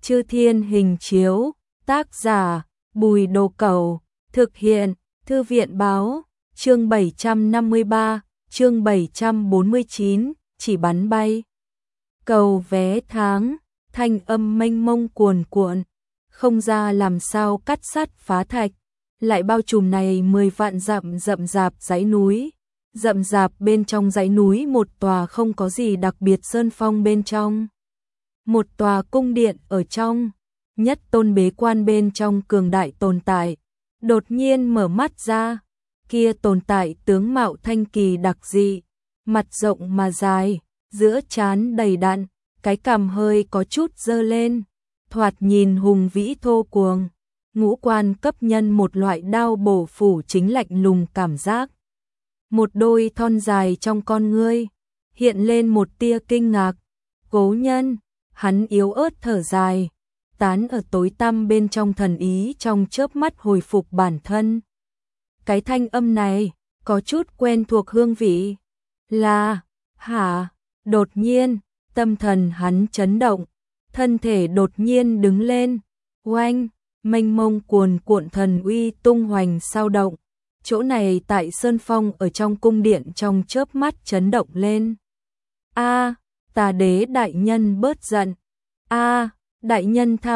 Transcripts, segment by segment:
Chư Thiên Hình Chiếu, tác giả Bùi Đồ Cẩu, thực hiện Thư viện Báo, chương 753, chương 749, chỉ bắn bay. Cầu vé tháng, thanh âm mênh mông cuồn cuộn, không ra làm sao cắt sắt phá thạch, lại bao trùm này 10 vạn dặm rậm rạp dãy núi. Rậm rạp bên trong dãy núi một tòa không có gì đặc biệt sơn phong bên trong. Một tòa cung điện ở trong, nhất tôn bế quan bên trong cường đại tồn tại, đột nhiên mở mắt ra, kia tồn tại tướng mạo thanh kỳ đặc dị, mặt rộng mà dài, giữa trán đầy đặn, cái cằm hơi có chút dơ lên, thoạt nhìn hùng vĩ thô cuồng, ngũ quan cấp nhân một loại đao bổ phủ chính lạnh lùng cảm giác. Một đôi thon dài trong con ngươi, hiện lên một tia kinh ngạc. Cố nhân, hắn yếu ớt thở dài, tán ở tối tăm bên trong thần ý trong chớp mắt hồi phục bản thân. Cái thanh âm này, có chút quen thuộc hương vị. Là, hả? Đột nhiên, tâm thần hắn chấn động, thân thể đột nhiên đứng lên, oanh, mênh mông cuồn cuộn thần uy tung hoành sao động. Chỗ này tại Sơn Phong ở trong cung điện trong chớp mắt chấn động lên. A, Tà Đế đại nhân bớt giận. A, đại nhân tha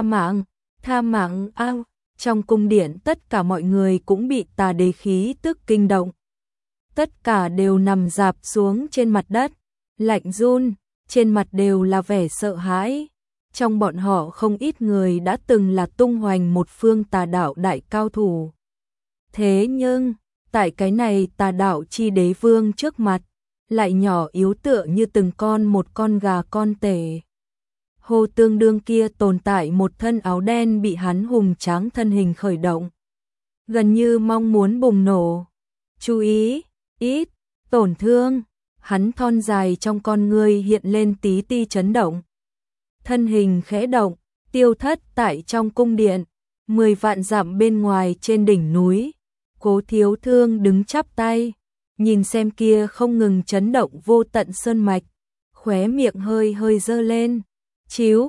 mạng a. Trong cung điện tất cả mọi người cũng bị Tà Đế khí tức kinh động. Tất cả đều nằm rạp xuống trên mặt đất, lạnh run, trên mặt đều là vẻ sợ hãi. Trong bọn họ không ít người đã từng là tung hoành một phương tà đạo đại cao thủ. Thế nhưng, tại cái này tà đạo chi đế vương trước mặt, lại nhỏ yếu tựa như từng một con gà con tể. Hồ Tương Đương kia tồn tại một thân áo đen bị hắn hùng tráng thân hình khởi động, gần như mong muốn bùng nổ. Chú ý, ít, tổn thương, hắn thon dài trong con ngươi hiện lên tí ti chấn động. Thân hình khẽ động, tiêu thất tại trong cung điện, 10 vạn dặm bên ngoài trên đỉnh núi. Cố Thiếu Thương đứng chắp tay, nhìn xem kia không ngừng chấn động vô tận sơn mạch, khóe miệng hơi hơi dơ lên. Chiếu,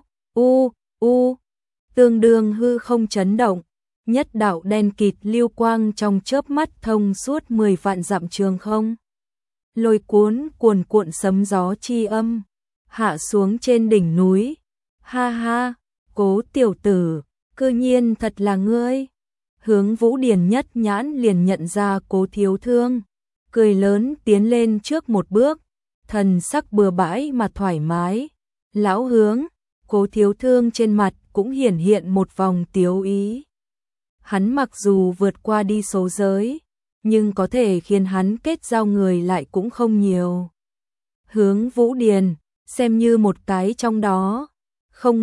tương đương hư không chấn động, nhất đạo đen kịt lưu quang trong chớp mắt thông suốt 10 vạn dặm trường không. Lôi cuốn cuồn cuộn sấm gió chi âm, hạ xuống trên đỉnh núi. Ha ha, Cố tiểu tử, cư nhiên thật là ngươi. Hướng Vũ Điền nhất nhãn liền nhận ra Cố Thiếu Thương, cười lớn tiến lên trước một bước, thần sắc bừa bãi mà thoải mái. Lão Hướng, Cố Thiếu Thương trên mặt cũng hiển hiện một vòng tiếu ý. Hắn mặc dù vượt qua đi số giới, nhưng có thể khiến hắn kết giao người lại cũng không nhiều. Hướng Vũ Điền, xem như một cái trong đó. Không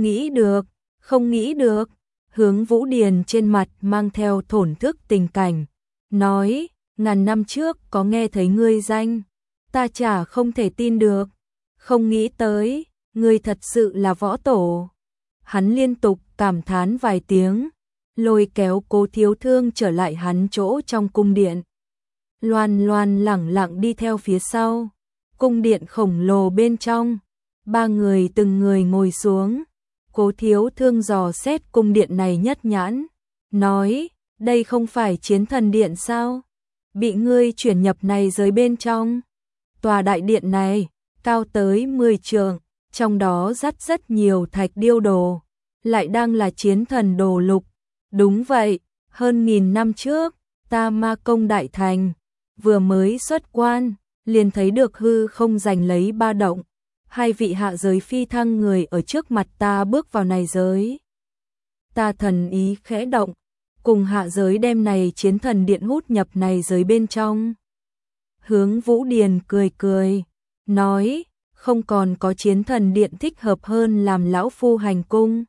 nghĩ được. Hướng Vũ Điền trên mặt mang theo thổn thức tình cảnh, nói, ngàn năm trước có nghe thấy ngươi danh, ta chả không thể tin được, không nghĩ tới, ngươi thật sự là võ tổ. Hắn liên tục cảm thán vài tiếng, lôi kéo Cố Thiếu Thương trở lại hắn chỗ trong cung điện. Loan Loan lẳng lặng đi theo phía sau, cung điện khổng lồ bên trong, ba người từng người ngồi xuống. Cố Thiếu Thương dò xét cung điện này nhất nhãn, nói, đây không phải Chiến Thần Điện sao? Bị ngươi chuyển nhập này giới bên trong. Tòa đại điện này, cao tới 10 trượng, trong đó dắt rất nhiều thạch điêu đồ, lại đang là chiến thần đồ lục. Đúng vậy, hơn 1000 năm trước, ta Ma Công đại thành, vừa mới xuất quan, liền thấy được hư không giành lấy ba động. Hai vị hạ giới phi thăng người ở trước mặt ta bước vào này giới. Ta thần ý khẽ động, cùng hạ giới đem này Chiến Thần Điện hút nhập này giới bên trong. Hướng Vũ Điền cười cười, nói, không còn có Chiến Thần Điện thích hợp hơn làm lão phu hành cung.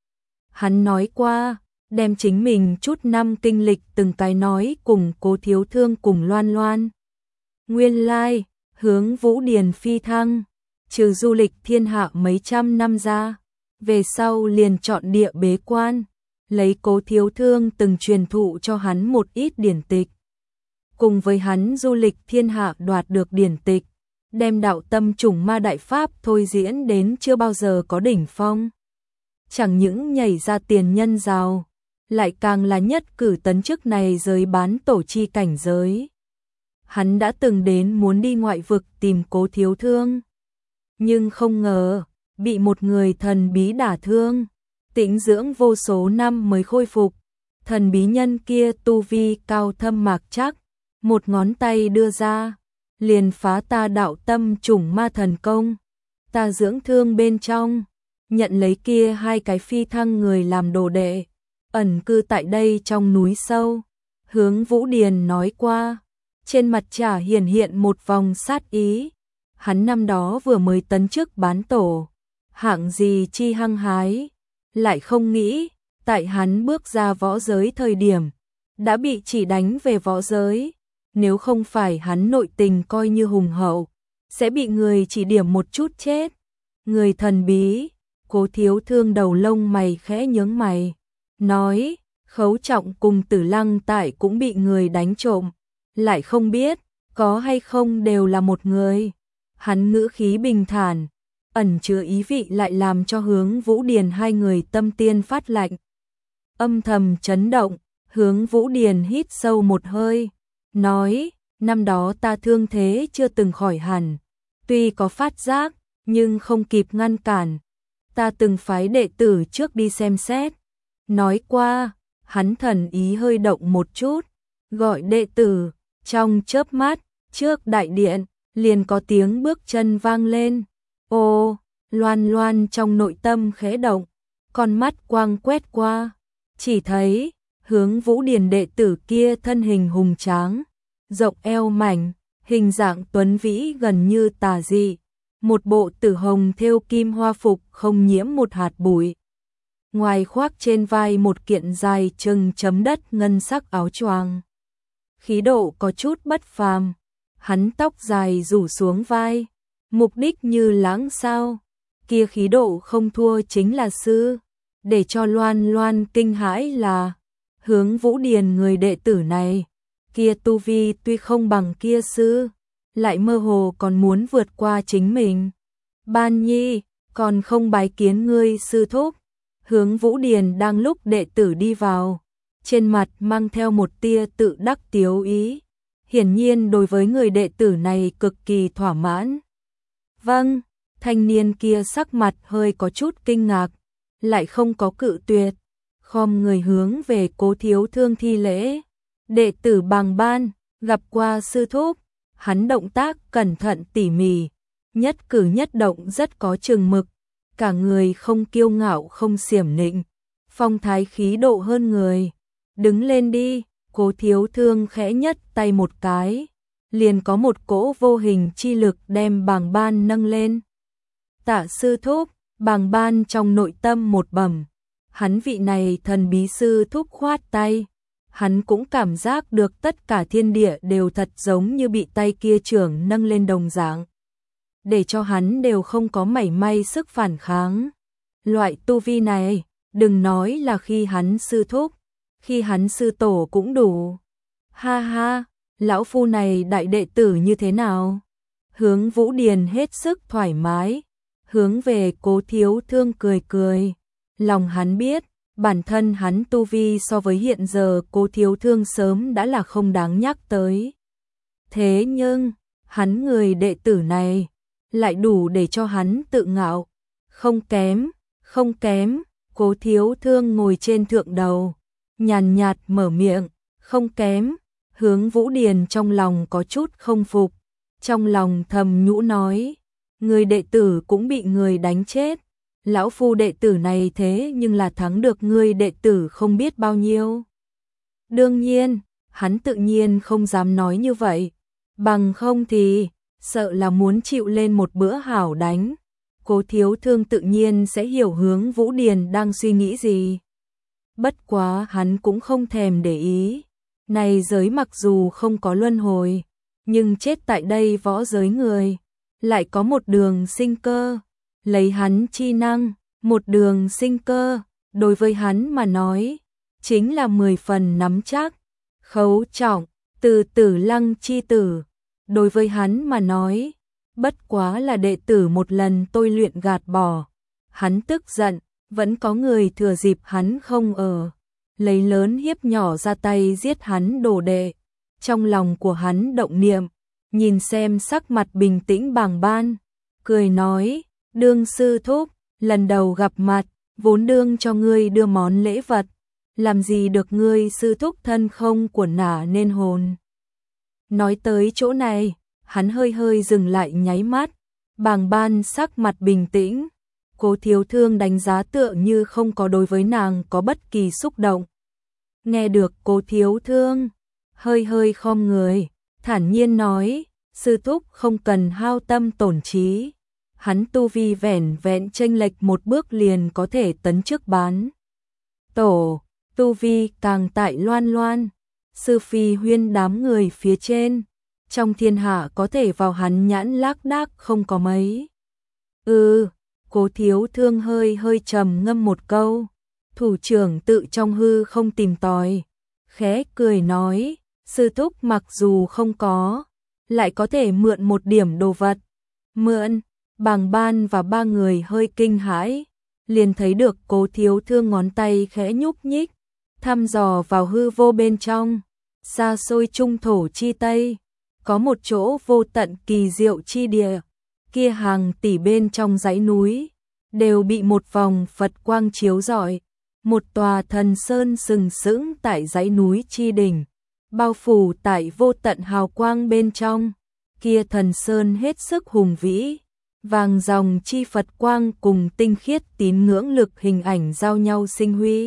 Hắn nói qua, đem chính mình chút năm kinh lịch từng cái nói cùng Cố Thiếu Thương cùng Loan Loan. Nguyên lai, Hướng Vũ Điền phi thăng, trừ du lịch thiên hạ mấy trăm năm ra, về sau liền chọn địa bế quan, lấy Cố Thiếu Thương từng truyền thụ cho hắn một ít điển tịch. Cùng với hắn du lịch thiên hạ đoạt được điển tịch, đem đạo tâm trùng ma đại pháp thôi diễn đến chưa bao giờ có đỉnh phong. chẳng những nhảy ra tiền nhân giàu, lại càng là nhất cử tấn chức này giới bán tổ chi cảnh giới. Hắn đã từng đến muốn đi ngoại vực tìm Cố Thiếu Thương, nhưng không ngờ bị một người thần bí đả thương, tĩnh dưỡng vô số năm mới khôi phục. Thần bí nhân kia tu vi cao thâm mạc chắc, một ngón tay đưa ra, liền phá ta đạo tâm trùng ma thần công. Ta dưỡng thương bên trong, nhận lấy kia 2 cái phi thăng người làm đồ đệ, ẩn cư tại đây trong núi sâu. Hướng Vũ Điền nói qua, trên mặt chả hiển hiện một vòng sát ý. Hắn năm đó vừa mới tấn chức bán tổ, hạng gì chi hăng hái, lại không nghĩ, tại hắn bước ra võ giới thời điểm, đã bị chỉ đánh về võ giới. Nếu không phải hắn nội tình coi như hùng hậu, sẽ bị người chỉ điểm một chút chết. Người thần bí, Cố Thiếu Thương đầu lông mày khẽ nhướng mày, nói, Khấu Trọng cùng Tử Lăng tại cũng bị người đánh trộm, lại không biết, có hay không đều là một người. Hắn ngữ khí bình thản, ẩn chứa ý vị lại làm cho Hướng Vũ Điền 2 người tâm tiên phát lạnh. Âm thầm chấn động, Hướng Vũ Điền hít sâu một hơi, nói, năm đó ta thương thế chưa từng khỏi hẳn, tuy có phát giác, nhưng không kịp ngăn cản. Ta từng phái đệ tử trước đi xem xét. Nói qua, hắn thần ý hơi động một chút, gọi đệ tử, trong chớp mắt, trước đại điện, liền có tiếng bước chân vang lên. Ô, Loan Loan trong nội tâm khẽ động, con mắt quang quét qua, chỉ thấy, Hướng Vũ Điền đệ tử kia thân hình hùng tráng, rộng eo mảnh, hình dạng tuấn vĩ gần như tà dị, một bộ tử hồng thêu kim hoa phục không nhiễm một hạt bụi. Ngoài khoác trên vai một kiện dài chừng chấm đất ngân sắc áo choàng. Khí độ có chút bất phàm, hắn tóc dài rủ xuống vai, mục đích như lãng sao, kia khí độ không thua chính là sư. Để cho Loan Loan kinh hãi là, Hướng Vũ Điền người đệ tử này, kia tu vi tuy không bằng kia sư, lại mơ hồ còn muốn vượt qua chính mình. Ban Nhi, còn không bái kiến ngươi sư thúc. Hướng Vũ Điền đang lúc đệ tử đi vào, trên mặt mang theo một tia tự đắc tiếu ý, hiển nhiên đối với người đệ tử này cực kỳ thỏa mãn. Vâng, thanh niên kia sắc mặt hơi có chút kinh ngạc, lại không có cự tuyệt, khom người hướng về Cố Thiếu Thương thi lễ. Đệ tử Bàng Ban, gặp qua sư thúc. Hắn động tác cẩn thận tỉ mỉ, nhất cử nhất động rất có chừng mực, cả người không kiêu ngạo không xiểm nịnh, phong thái khí độ hơn người. Đứng lên đi. Cố Thiếu Thương khẽ nhất tay một cái, liền có một cỗ vô hình chi lực đem Bàng Ban nâng lên. Tạ sư thúc. Bàng Ban trong nội tâm một bẩm, hắn vị này thần bí sư thúc khoát tay, hắn cũng cảm giác được tất cả thiên địa đều thật giống như bị tay kia trưởng nâng lên đồng dạng, để cho hắn đều không có mảy may sức phản kháng. Loại tu vi này, đừng nói là khi hắn sư thúc, khi hắn sư tổ cũng đủ. Ha ha, lão phu này đại đệ tử như thế nào? Hướng Vũ Điền hết sức thoải mái, hướng về Cố Thiếu Thương cười cười. Lòng hắn biết, bản thân hắn tu vi so với hiện giờ Cố Thiếu Thương sớm đã là không đáng nhắc tới. Thế nhưng, hắn người đệ tử này, lại đủ để cho hắn tự ngạo. Không kém, không kém. Cố Thiếu Thương ngồi trên thượng đầu, nhàn nhạt mở miệng, không kém. Hướng Vũ Điền trong lòng có chút không phục, trong lòng thầm nhũ nói, người đệ tử cũng bị người đánh chết, lão phu đệ tử này thế nhưng là thắng được người đệ tử không biết bao nhiêu. Đương nhiên, hắn tự nhiên không dám nói như vậy, bằng không thì sợ là muốn chịu lên một bữa hảo đánh. Cố Thiếu Thương tự nhiên sẽ hiểu Hướng Vũ Điền đang suy nghĩ gì. Bất quá hắn cũng không thèm để ý. Này giới mặc dù không có luân hồi, nhưng chết tại đây võ giới người, lại có một đường sinh cơ. Lấy hắn chi năng, một đường sinh cơ, đối với hắn mà nói, chính là 10 phần nắm chắc. Khấu Trọng, từ Tử Lăng chi tử, đối với hắn mà nói, bất quá là đệ tử một lần tôi luyện gạt bỏ. Hắn tức giận, vẫn có người thừa dịp hắn không ở, lấy lớn hiếp nhỏ ra tay giết hắn đồ đệ. Trong lòng của hắn động niệm, nhìn xem sắc mặt bình tĩnh Bàng Ban, cười nói, đương sư thúc, lần đầu gặp mặt, vốn đương cho ngươi đưa món lễ vật, làm gì được ngươi sư thúc thân không của nả nên hồn. Nói tới chỗ này, hắn hơi hơi dừng lại nháy mắt, Bàng Ban sắc mặt bình tĩnh, Cố Thiếu Thương đánh giá tựa như không có đối với nàng có bất kỳ xúc động. Nghe được Cố Thiếu Thương, hơi hơi khom người, thản nhiên nói, sư thúc không cần hao tâm tổn trí. Hắn tu vi vẻn vẹn chênh lệch một bước liền có thể tấn chức bán tổ, tu vi càng tại loan loan, sư phi huyên đám người phía trên, trong thiên hạ có thể vào hắn nhãn lác đác không có mấy. Cố Thiếu Thương hơi hơi trầm ngâm một câu, thủ trưởng tự trong hư không tìm tòi, khẽ cười nói, sư thúc mặc dù không có, lại có thể mượn một điểm đồ vật. Mượn, Bàng Ban và ba người hơi kinh hãi, liền thấy được Cố Thiếu Thương ngón tay khẽ nhúc nhích, thăm dò vào hư vô bên trong, xa xôi trung thổ chi tây, có một chỗ vô tận kỳ diệu chi địa, kia hàng tỷ bên trong dãy núi, đều bị một vòng Phật quang chiếu rọi, một tòa thần sơn sừng sững tại dãy núi chi đỉnh, bao phủ tại vô tận hào quang bên trong, kia thần sơn hết sức hùng vĩ, vàng dòng chi Phật quang cùng tinh khiết tín ngưỡng lực hình ảnh giao nhau sinh huy.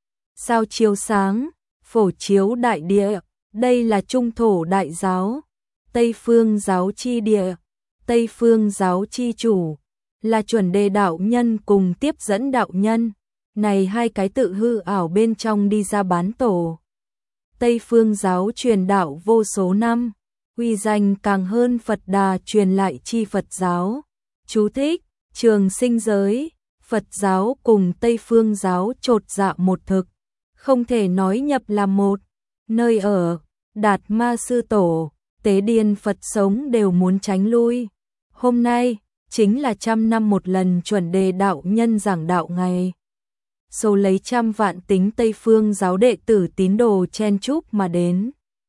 Sao chiếu sáng, phổ chiếu đại địa, đây là trung thổ đại giáo, Tây phương giáo chi địa, Tây phương giáo chi chủ, là chuẩn đề đạo nhân cùng tiếp dẫn đạo nhân, này hai cái tự hư ảo bên trong đi ra bán tổ. Tây phương giáo truyền đạo vô số năm, uy danh càng hơn Phật Đà truyền lại chi Phật giáo. Chú thích, trường sinh giới, Phật giáo cùng Tây phương giáo chột dạ một thực, không thể nói nhập là một, nơi ở, Đạt Ma Sư Tổ, Tế Điên Phật sống đều muốn tránh lui. Hôm nay, chính là 100 năm một lần chuẩn đề đạo nhân giảng đạo ngày. Số lấy trăm vạn tính Tây phương giáo đệ tử tín đồ chen chúc mà đến.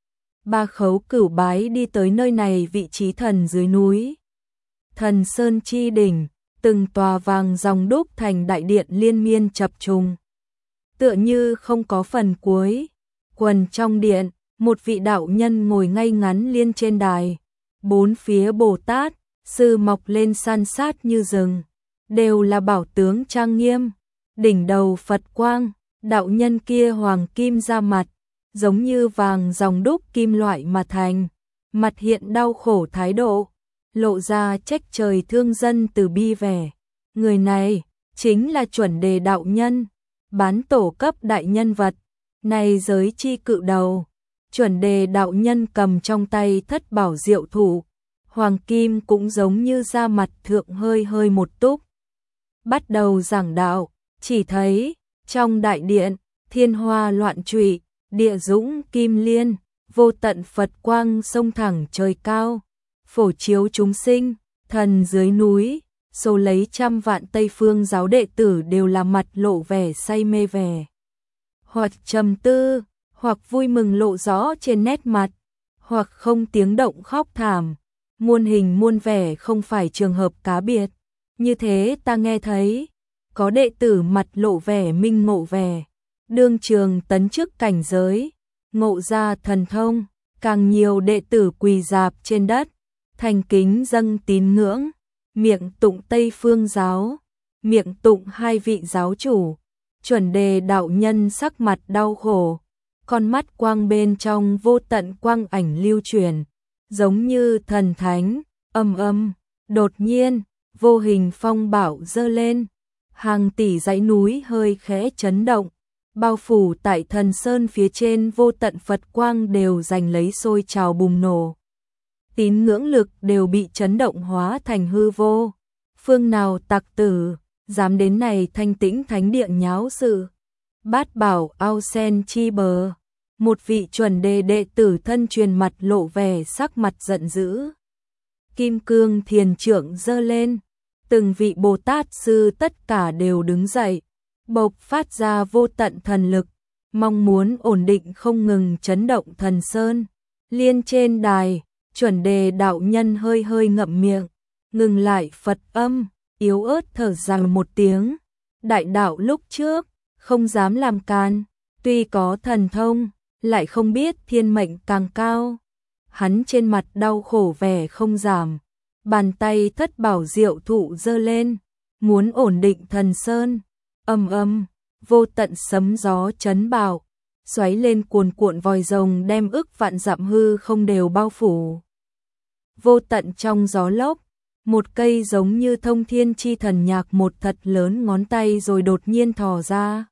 Ba Khấu Cửu bái đi tới nơi này vị trí thần dưới núi. Thần Sơn chi đỉnh, từng tòa vàng dòng đúc thành đại điện liên miên chập trùng. Tựa như không có phần cuối, quần trong điện, một vị đạo nhân ngồi ngay ngắn liên trên đài. Bốn phía Bồ Tát, sư mọc lên san sát như rừng, đều là bảo tướng trang nghiêm. Đỉnh đầu Phật quang, đạo nhân kia hoàng kim ra mặt, giống như vàng dòng đúc kim loại mà thành, mặt hiện đau khổ thái độ, lộ ra trách trời thương dân từ bi vẻ. Người này chính là chuẩn đề đạo nhân, bán tổ cấp đại nhân vật, này giới chi cự đầu. Chuẩn đề đạo nhân cầm trong tay thất bảo diệu thủ, hoàng kim cũng giống như da mặt thượng hơi hơi một túc. Bắt đầu giảng đạo, chỉ thấy trong đại điện, thiên hoa loạn trụy, địa dũng kim liên, vô tận Phật quang sông thẳng trời cao, phổ chiếu chúng sinh, thần dưới núi, số lấy trăm vạn Tây phương giáo đệ tử đều là mặt lộ vẻ say mê vẻ, hoặc trầm tư, hoặc vui mừng lộ rõ trên nét mặt, hoặc không tiếng động khóc thảm, muôn hình muôn vẻ không phải trường hợp cá biệt. Như thế ta nghe thấy, có đệ tử mặt lộ vẻ minh ngộ vẻ, đương trường tấn chức cảnh giới, ngộ ra thần thông, càng nhiều đệ tử quỳ rạp trên đất, thành kính dâng tín ngưỡng, miệng tụng Tây phương giáo, miệng tụng hai vị giáo chủ. Chuẩn đề đạo nhân sắc mặt đau khổ, con mắt quang bên trong vô tận quang ảnh lưu truyền, giống như thần thánh, đột nhiên, vô hình phong bạo dơ lên, hàng tỷ dãy núi hơi khẽ chấn động, bao phủ tại thần sơn phía trên vô tận Phật quang đều giành lấy sôi trào bùng nổ. Tín ngưỡng lực đều bị chấn động hóa thành hư vô. Phương nào tặc tử, dám đến này thanh tĩnh thánh địa nháo sự. Bát bảo ao sen chi bờ, một vị chuẩn đề đệ tử thân truyền mặt lộ vẻ sắc mặt giận dữ. Kim cương thiền trưởng giơ lên, từng vị Bồ Tát sư tất cả đều đứng dậy, bộc phát ra vô tận thần lực, mong muốn ổn định không ngừng chấn động thần sơn. Liên trên đài, Chuẩn Đề đạo nhân hơi hơi ngậm miệng, ngừng lại Phật âm, yếu ớt thở dài một tiếng. Đại đạo lúc trước, không dám làm can, tuy có thần thông, lại không biết thiên mệnh càng cao. Hắn trên mặt đau khổ vẻ không giảm, bàn tay thất bảo diệu thụ giơ lên, muốn ổn định thần sơn. Âm âm, vô tận sấm gió chấn bạo, xoáy lên cuồn cuộn vòi rồng đem ức vạn dặm hư không đều bao phủ. Vô tận trong gió lốc, một cây giống như thông thiên chi thần nhạc một thật lớn ngón tay rồi đột nhiên thò ra.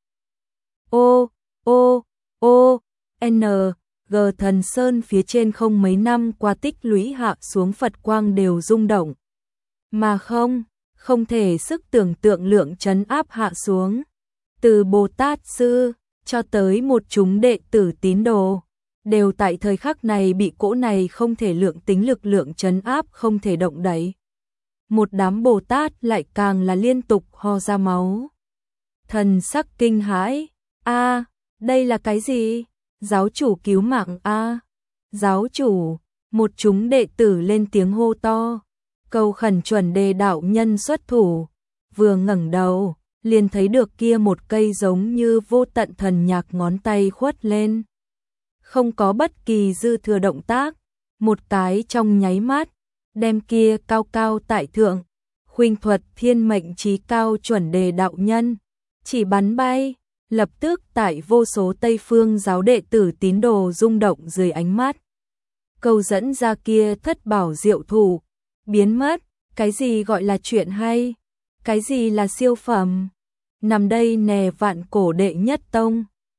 Ô, ô, ô, N, G thần sơn phía trên không mấy năm qua tích lũy hạ xuống Phật quang đều rung động. Mà không thể sức tưởng tượng lượng trấn áp hạ xuống. Từ Bồ Tát Sư, cho tới một chúng đệ tử tín đồ, đều tại thời khắc này bị cỗ này không thể lượng tính lực lượng trấn áp không thể động đẩy. Một đám Bồ Tát lại càng là liên tục ho ra máu. Thần sắc kinh hãi, a, đây là cái gì? Giáo chủ cứu mạng a. Giáo chủ, một chúng đệ tử lên tiếng hô to, cầu khẩn Chuẩn Đề đạo nhân xuất thủ. Vừa ngẩng đầu, liền thấy được kia một cây giống như vô tận thần nhạc ngón tay khuất lên. Không có bất kỳ dư thừa động tác, một cái trong nháy mắt, đem kia cao cao tại thượng, khuynh thuật thiên mệnh chí cao Chuẩn Đề đạo nhân, chỉ bắn bay, lập tức tại vô số Tây Phương giáo đệ tử tín đồ rung động dưới ánh mắt. Câu dẫn ra kia thất bảo diệu thủ, biến mất, cái gì gọi là chuyện hay, cái gì là siêu phẩm, nằm đây nè vạn cổ đệ nhất tông,